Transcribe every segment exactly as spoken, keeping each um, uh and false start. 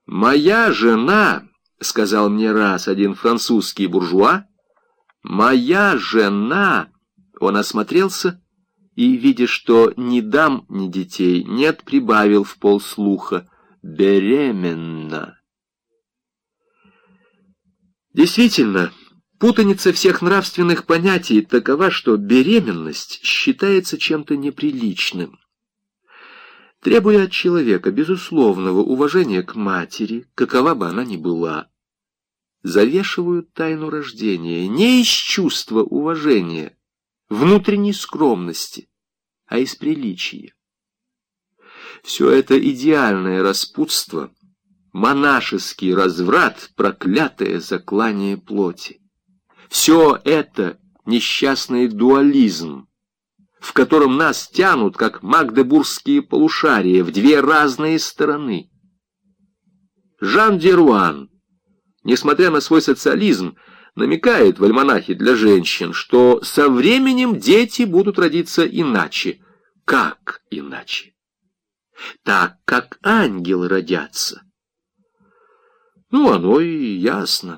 «Моя жена», — сказал мне раз один французский буржуа, «моя жена», — он осмотрелся и, видя, что ни дам, ни детей нет, прибавил в полслуха: «беременна». Действительно, путаница всех нравственных понятий такова, что беременность считается чем-то неприличным. Требуя от человека безусловного уважения к матери, какова бы она ни была, завешивают тайну рождения не из чувства уважения, внутренней скромности, а из приличия. Все это идеальное распутство, монашеский разврат, проклятое заклание плоти. Все это несчастный дуализм, в котором нас тянут, как магдебургские полушария, в две разные стороны. Жан Деруан, несмотря на свой социализм, намекает в альманахе для женщин, что со временем дети будут родиться иначе. Как иначе? Так, как ангелы родятся. Ну, оно и ясно.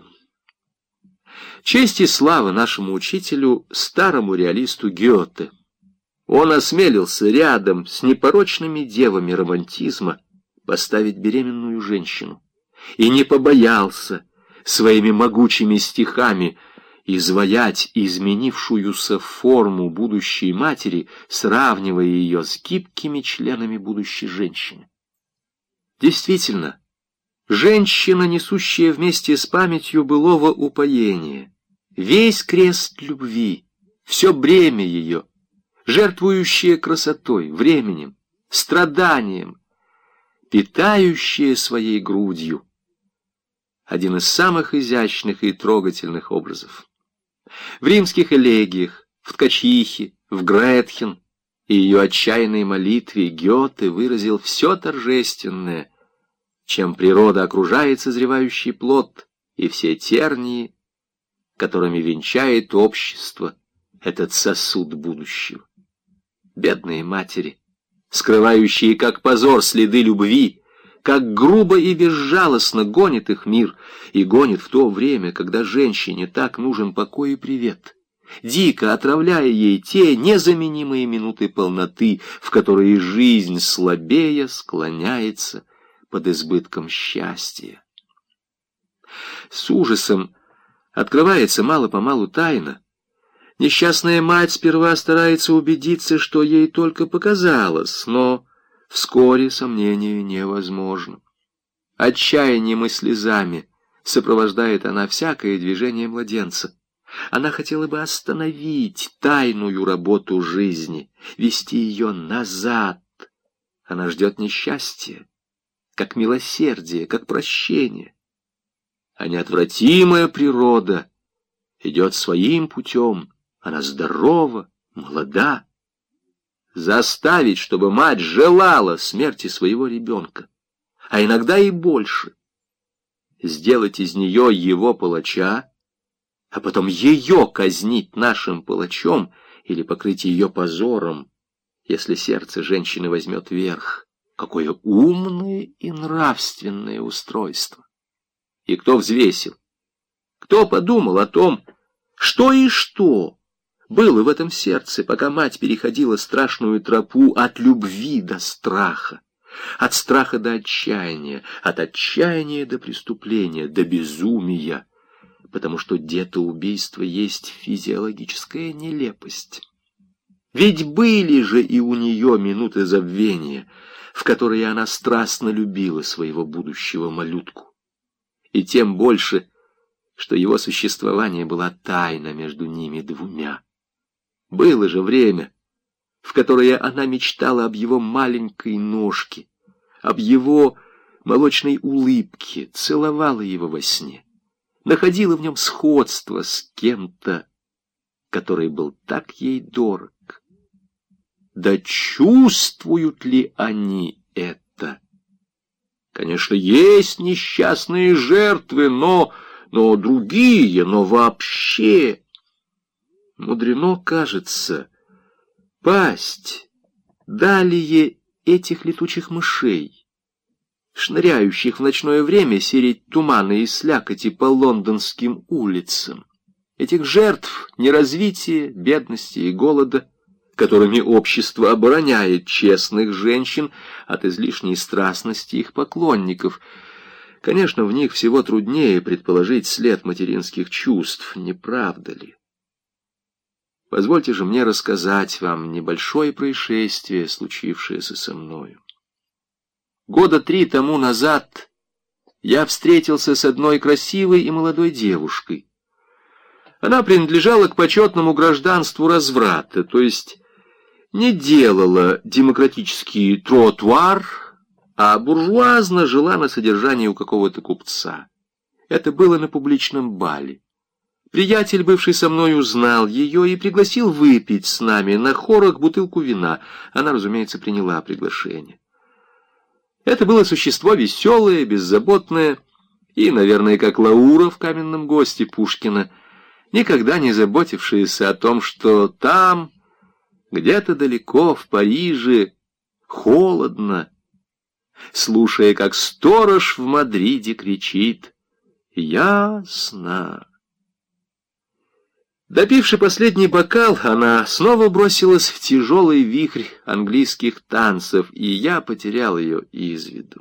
Честь и слава нашему учителю, старому реалисту Гёте. Он осмелился рядом с непорочными девами романтизма поставить беременную женщину и не побоялся своими могучими стихами изваять изменившуюся форму будущей матери, сравнивая ее с гибкими членами будущей женщины. Действительно, женщина, несущая вместе с памятью былого упоения весь крест любви, все бремя ее, жертвующая красотой, временем, страданием, питающая своей грудью. Один из самых изящных и трогательных образов. В римских элегиях, в «Ткачихе», в «Гретхен» и ее отчаянной молитве Гёте выразил все торжественное, чем природа окружает созревающий плод, и все тернии, которыми венчает общество этот сосуд будущего. Бедные матери, скрывающие как позор следы любви, как грубо и безжалостно гонит их мир, и гонит в то время, когда женщине так нужен покой и привет, дико отравляя ей те незаменимые минуты полноты, в которые жизнь слабея склоняется под избытком счастья. С ужасом открывается мало-помалу тайна. Несчастная мать сперва старается убедиться, что ей только показалось, но вскоре сомнению невозможно. Отчаянием и слезами сопровождает она всякое движение младенца. Она хотела бы остановить тайную работу жизни, вести ее назад. Она ждет несчастья, как милосердие, как прощение. А неотвратимая природа идет своим путем. Она здорова, молода. Заставить, чтобы мать желала смерти своего ребенка, а иногда и больше. Сделать из нее его палача, а потом ее казнить нашим палачом или покрыть ее позором, если сердце женщины возьмет верх. Какое умное и нравственное устройство! И кто взвесил? Кто подумал о том, что и что было в этом сердце, пока мать переходила страшную тропу от любви до страха, от страха до отчаяния, от отчаяния до преступления, до безумия, потому что детоубийство есть физиологическая нелепость. Ведь были же и у нее минуты забвения, в которые она страстно любила своего будущего малютку. И тем больше, что его существование была тайна между ними двумя. Было же время, в которое она мечтала об его маленькой ножке, об его молочной улыбке, целовала его во сне, находила в нем сходство с кем-то, который был так ей дорог. Да чувствуют ли они это? Конечно, есть несчастные жертвы, но, но другие, но вообще... Мудрено, кажется, пасть далее этих летучих мышей, шныряющих в ночное время сереть тумана и слякоти по лондонским улицам, этих жертв неразвития, бедности и голода, которыми общество обороняет честных женщин от излишней страстности их поклонников. Конечно, в них всего труднее предположить след материнских чувств, не правда ли? Позвольте же мне рассказать вам небольшое происшествие, случившееся со мною. Года три тому назад я встретился с одной красивой и молодой девушкой. Она принадлежала к почетному гражданству разврата, то есть не делала демократический тротуар, а буржуазно жила на содержании у какого-то купца. Это было на публичном бале. Приятель, бывший со мной, узнал ее и пригласил выпить с нами на хорах бутылку вина. Она, разумеется, приняла приглашение. Это было существо веселое, беззаботное и, наверное, как Лаура в «Каменном госте» Пушкина, никогда не заботившееся о том, что там, где-то далеко, в Париже, холодно, слушая, как сторож в Мадриде кричит «Ясно». Допивши последний бокал, она снова бросилась в тяжелый вихрь английских танцев, и я потерял ее из виду.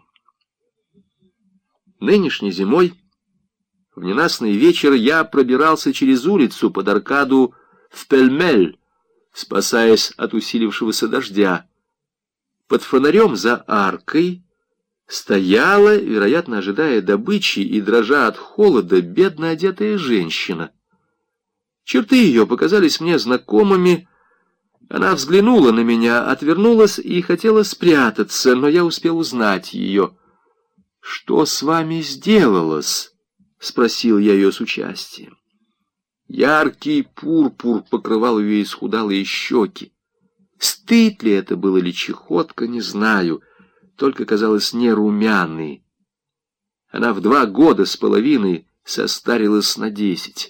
Нынешней зимой, в ненастный вечер, я пробирался через улицу под аркаду в Пель-Мель, спасаясь от усилившегося дождя. Под фонарем за аркой стояла, вероятно, ожидая добычи и дрожа от холода, бедно одетая женщина. Черты ее показались мне знакомыми. Она взглянула на меня, отвернулась и хотела спрятаться, но я успел узнать ее. «Что с вами сделалось?» — спросил я ее с участием. Яркий пурпур покрывал ее исхудалые щеки. Стыд ли это было или чехотка, не знаю, только казалось не румяной. Она в два года с половиной состарилась на десять.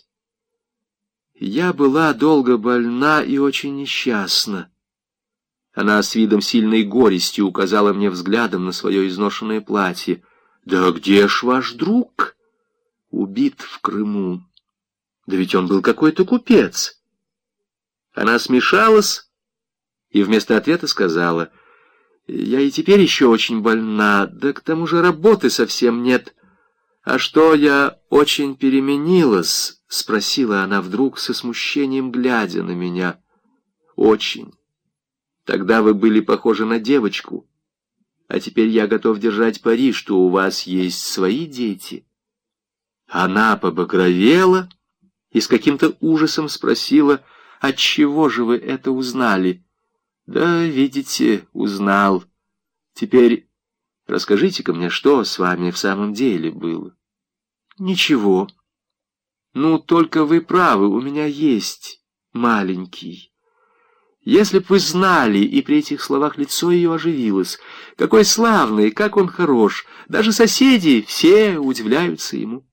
Я была долго больна и очень несчастна. Она с видом сильной горести указала мне взглядом на свое изношенное платье. «Да где ж ваш друг?» «Убит в Крыму». «Да ведь он был какой-то купец». Она смешалась и вместо ответа сказала: «Я и теперь еще очень больна, да к тому же работы совсем нет». «А что, я очень переменилась?» — спросила она вдруг со смущением, глядя на меня. «Очень. Тогда вы были похожи на девочку. А теперь я готов держать пари, что у вас есть свои дети». Она побагровела и с каким-то ужасом спросила: «Отчего же вы это узнали?» «Да, видите, узнал. Теперь расскажите-ка мне, что с вами в самом деле было». «Ничего. Ну, только вы правы, у меня есть маленький. Если б вы знали», и при этих словах лицо ее оживилось, «какой славный, как он хорош, даже соседи все удивляются ему».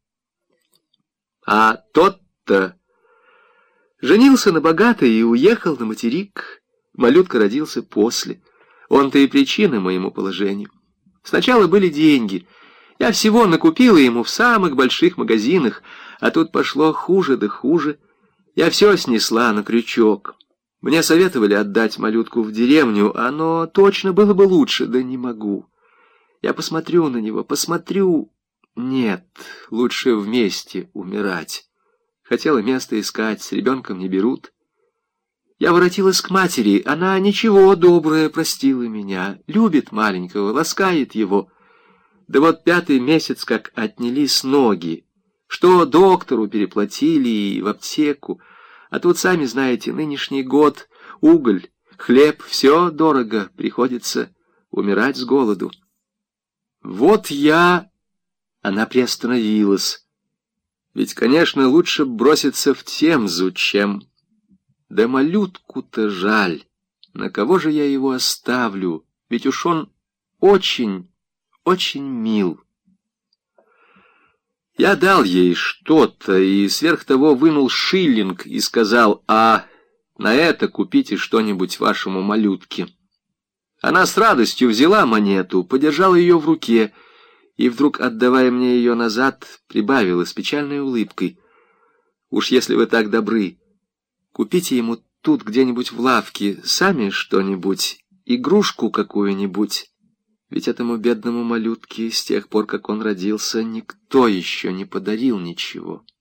А тот-то женился на богатой и уехал на материк. Малютка родился после. Он-то и причина моему положению. Сначала были деньги. Я всего накупила ему в самых больших магазинах, а тут пошло хуже да хуже. Я все снесла на крючок. Мне советовали отдать малютку в деревню, оно точно было бы лучше, да не могу. Я посмотрю на него, посмотрю. Нет, лучше вместе умирать. Хотела место искать, с ребенком не берут. Я воротилась к матери, она ничего, доброе, простила меня, любит маленького, ласкает его. Да вот пятый месяц как отнялись ноги, что доктору переплатили и в аптеку, а тут, сами знаете, нынешний год, уголь, хлеб, все дорого, приходится умирать с голоду. Вот я... Она приостановилась. Ведь, конечно, лучше броситься в Темзу, чем... Да малютку-то жаль. На кого же я его оставлю? Ведь уж он очень, очень мил. Я дал ей что-то и сверх того вынул шиллинг и сказал: «А на это купите что-нибудь вашему малютке». Она с радостью взяла монету, подержала ее в руке и вдруг, отдавая мне ее назад, прибавила с печальной улыбкой: «Уж если вы так добры, купите ему тут где-нибудь в лавке сами что-нибудь, игрушку какую-нибудь, ведь этому бедному малютке с тех пор, как он родился, никто еще не подарил ничего».